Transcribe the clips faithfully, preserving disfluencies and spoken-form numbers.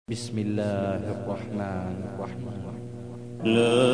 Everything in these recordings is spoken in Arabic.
بسم الله الرحمن الرحيم. لا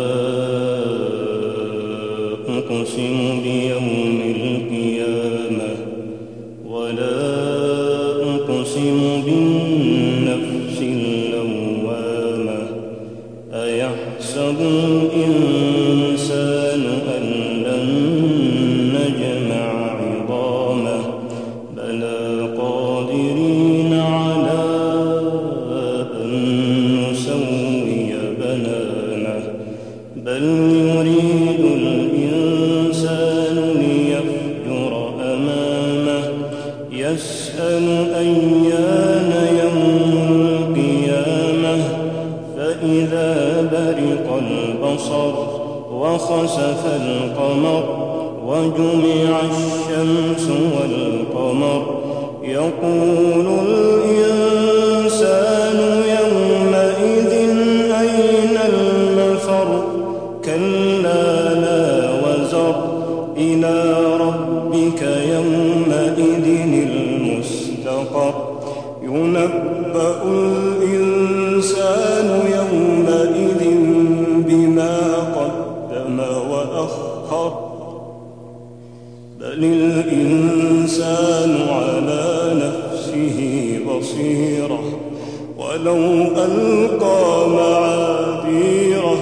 أقسم بيوم القيامة ولا أقسم بالنفس اللوامة أيحسب الإنسان أن لن نجمع عظامه بلى قادرين على أن نسوي بنانه بل يريد الإنسان ليفجر أمامه يسأل أيان يوم القيامة فإذا برق البصر وخسف القمر وجمع الشمس والقمر يقول الإنسان يومئذ أين المفر كلا لا وزر إلى ربك يومئذ المستقر ينبأ الإنسان يومئذ بما قدم وأخر بل الإنسان على نفسه بصيرة ولو ألقى معاذيره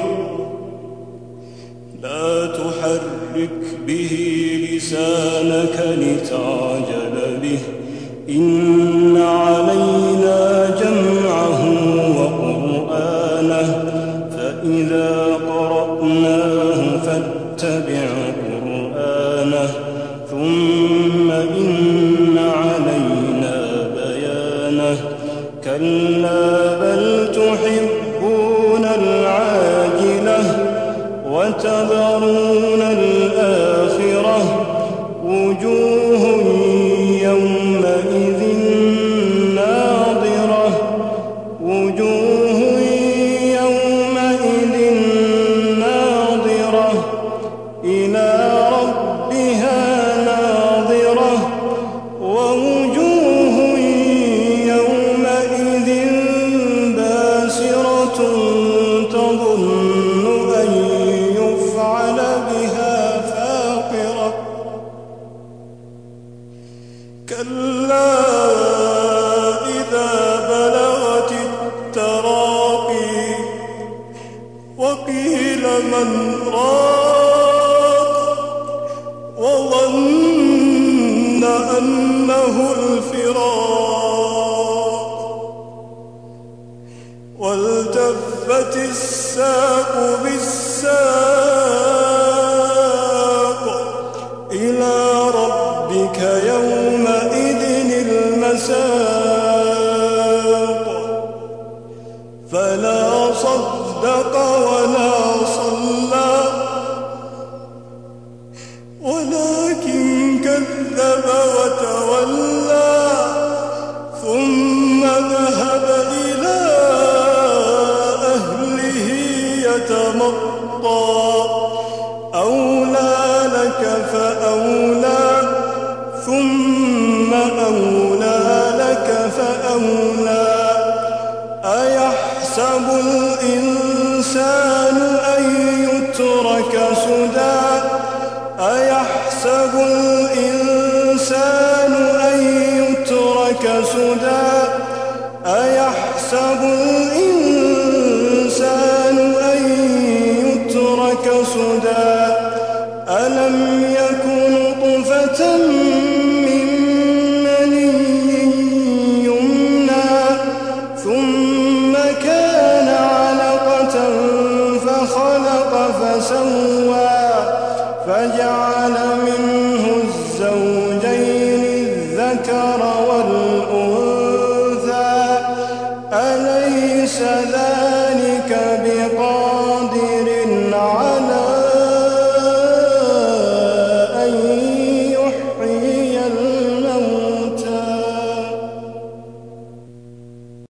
لا تحرك به لسانك لتعجل به إن علينا جمعه وقرآنه فإذا قرأناه فاتبع قرآنه ثم إن علينا بيانه كلا بل تحبون العاجلة وتذرون الآخرة وجوه يومئذ ناضرة وجوه يومئذ ناظرة إلى ربها ناظرة ووجوه يومئذ باسرة تظن أن يفعل بها فاقرة كلا إذا بلغت التراقي وقيل من راق وظن أنه الفراق والتفت الساق بالساق إلى ربك يومئذ المساق فلا صدق ولا صلى ولكن كذب وتولى ثم ذهب إلى أهله يتمطى أولى لك فأولى ثم أولى لك فأولى أيحسب الإنسان أن يترك سدى أيحسب الإنسان أن يترك سدى أيحسب الإنسان أن يترك سدى ألم يكن نطفة من مني يمنى ثم كان علقة فخلق فسوى فجعل منه الزوجين